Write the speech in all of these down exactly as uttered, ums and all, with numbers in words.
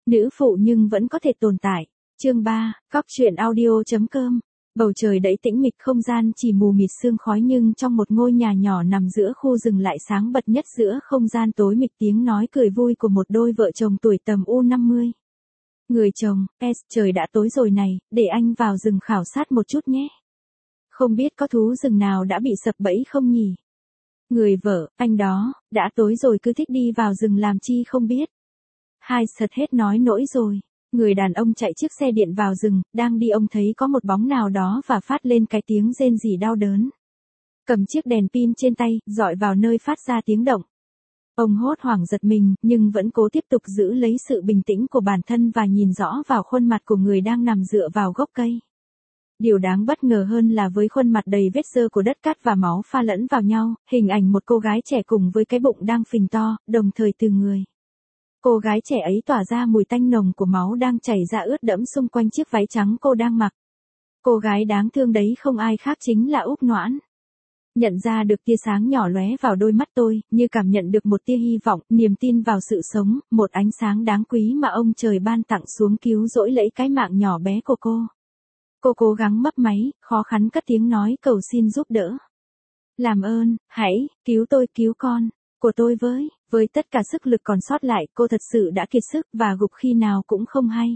Nữ phụ nhưng vẫn có thể tồn tại. Chương ba, cóc truyện audio chấm com. Bầu trời đẫy tĩnh mịch, không gian chỉ mù mịt sương khói, nhưng trong một ngôi nhà nhỏ nằm giữa khu rừng lại sáng bật nhất giữa không gian tối mịt tiếng nói cười vui của một đôi vợ chồng tuổi tầm u năm mươi. Người chồng, S, trời đã tối rồi này, để anh vào rừng khảo sát một chút nhé. Không biết có thú rừng nào đã bị sập bẫy không nhỉ? Người vợ, anh đó, đã tối rồi cứ thích đi vào rừng làm chi không biết. Hai sật hết nói nỗi rồi. Người đàn ông chạy chiếc xe điện vào rừng, đang đi ông thấy có một bóng nào đó và phát lên cái tiếng rên rỉ đau đớn. Cầm chiếc đèn pin trên tay, dọi vào nơi phát ra tiếng động. Ông hốt hoảng giật mình, nhưng vẫn cố tiếp tục giữ lấy sự bình tĩnh của bản thân và nhìn rõ vào khuôn mặt của người đang nằm dựa vào gốc cây. Điều đáng bất ngờ hơn là với khuôn mặt đầy vết xơ của đất cát và máu pha lẫn vào nhau, hình ảnh một cô gái trẻ cùng với cái bụng đang phình to, đồng thời từ người. Cô gái trẻ ấy tỏa ra mùi tanh nồng của máu đang chảy ra ướt đẫm xung quanh chiếc váy trắng cô đang mặc. Cô gái đáng thương đấy không ai khác chính là Úc Noãn. Nhận ra được tia sáng nhỏ lóe vào đôi mắt tôi, như cảm nhận được một tia hy vọng, niềm tin vào sự sống, một ánh sáng đáng quý mà ông trời ban tặng xuống cứu rỗi lấy cái mạng nhỏ bé của cô. Cô cố gắng mấp máy, khó khăn cất tiếng nói cầu xin giúp đỡ. Làm ơn, hãy, cứu tôi, cứu con của tôi với. Với tất cả sức lực còn sót lại, cô thật sự đã kiệt sức và gục khi nào cũng không hay.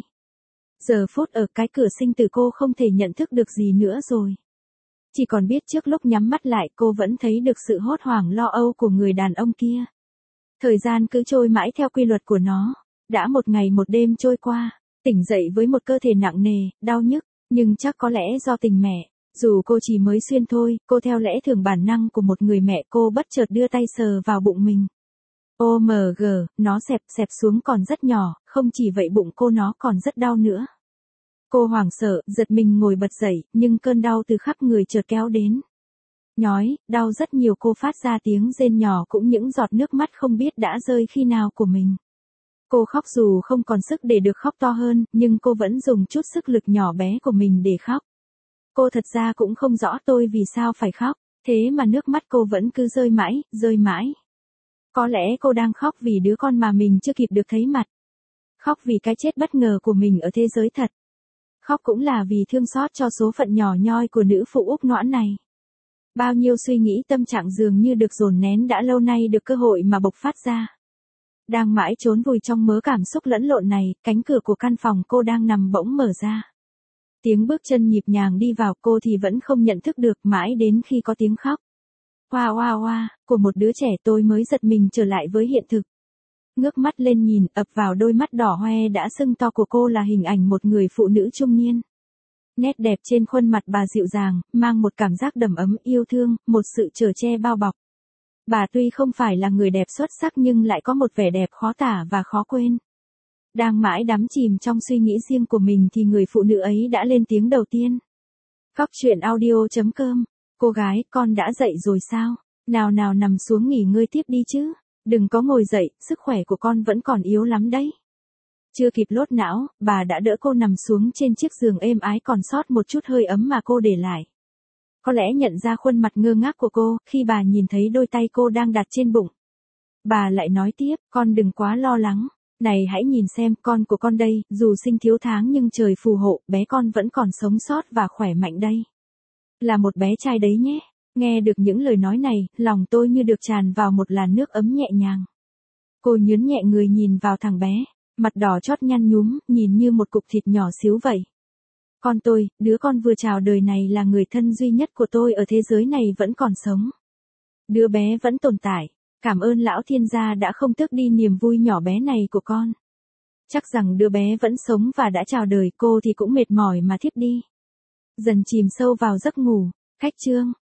Giờ phút ở cái cửa sinh tử cô không thể nhận thức được gì nữa rồi. Chỉ còn biết trước lúc nhắm mắt lại cô vẫn thấy được sự hốt hoảng lo âu của người đàn ông kia. Thời gian cứ trôi mãi theo quy luật của nó. Đã một ngày một đêm trôi qua, tỉnh dậy với một cơ thể nặng nề, đau nhức, nhưng chắc có lẽ do tình mẹ. Dù cô chỉ mới xuyên thôi, cô theo lẽ thường bản năng của một người mẹ, cô bất chợt đưa tay sờ vào bụng mình. ô em giê, nó xẹp xẹp xuống còn rất nhỏ, không chỉ vậy bụng cô nó còn rất đau nữa. Cô hoảng sợ, giật mình ngồi bật dậy, nhưng cơn đau từ khắp người chợt kéo đến. Nhói, đau rất nhiều, cô phát ra tiếng rên nhỏ cũng những giọt nước mắt không biết đã rơi khi nào của mình. Cô khóc dù không còn sức để được khóc to hơn, nhưng cô vẫn dùng chút sức lực nhỏ bé của mình để khóc. Cô thật ra cũng không rõ tôi vì sao phải khóc, thế mà nước mắt cô vẫn cứ rơi mãi, rơi mãi. Có lẽ cô đang khóc vì đứa con mà mình chưa kịp được thấy mặt. Khóc vì cái chết bất ngờ của mình ở thế giới thật. Khóc cũng là vì thương xót cho số phận nhỏ nhoi của nữ phụ Úc Noãn này. Bao nhiêu suy nghĩ tâm trạng dường như được dồn nén đã lâu nay được cơ hội mà bộc phát ra. Đang mãi trốn vùi trong mớ cảm xúc lẫn lộn này, cánh cửa của căn phòng cô đang nằm bỗng mở ra. Tiếng bước chân nhịp nhàng đi vào, cô thì vẫn không nhận thức được, mãi đến khi có tiếng khóc. Oa oa oa, của một đứa trẻ, tôi mới giật mình trở lại với hiện thực. Ngước mắt lên nhìn, ập vào đôi mắt đỏ hoe đã sưng to của cô là hình ảnh một người phụ nữ trung niên. Nét đẹp trên khuôn mặt bà dịu dàng, mang một cảm giác đầm ấm yêu thương, một sự chở che bao bọc. Bà tuy không phải là người đẹp xuất sắc nhưng lại có một vẻ đẹp khó tả và khó quên. Đang mãi đắm chìm trong suy nghĩ riêng của mình thì người phụ nữ ấy đã lên tiếng đầu tiên. Cóc truyện audio chấm com. Cô gái, con đã dậy rồi sao? Nào nào nằm xuống nghỉ ngơi tiếp đi chứ. Đừng có ngồi dậy, sức khỏe của con vẫn còn yếu lắm đấy. Chưa kịp lốt não, bà đã đỡ cô nằm xuống trên chiếc giường êm ái còn sót một chút hơi ấm mà cô để lại. Có lẽ nhận ra khuôn mặt ngơ ngác của cô, khi bà nhìn thấy đôi tay cô đang đặt trên bụng. Bà lại nói tiếp, con đừng quá lo lắng. Này hãy nhìn xem, con của con đây, dù sinh thiếu tháng nhưng trời phù hộ, bé con vẫn còn sống sót và khỏe mạnh đây. Là một bé trai đấy nhé. Nghe được những lời nói này, lòng tôi như được tràn vào một làn nước ấm nhẹ nhàng. Cô nhớn nhẹ người nhìn vào thằng bé, mặt đỏ chót nhăn nhúm, nhìn như một cục thịt nhỏ xíu vậy. Con tôi, đứa con vừa chào đời này là người thân duy nhất của tôi ở thế giới này vẫn còn sống. Đứa bé vẫn tồn tại. Cảm ơn lão thiên gia đã không tước đi niềm vui nhỏ bé này của con. Chắc rằng đứa bé vẫn sống và đã chào đời, cô thì cũng mệt mỏi mà thiếp đi. Dần chìm sâu vào giấc ngủ. Cách chương.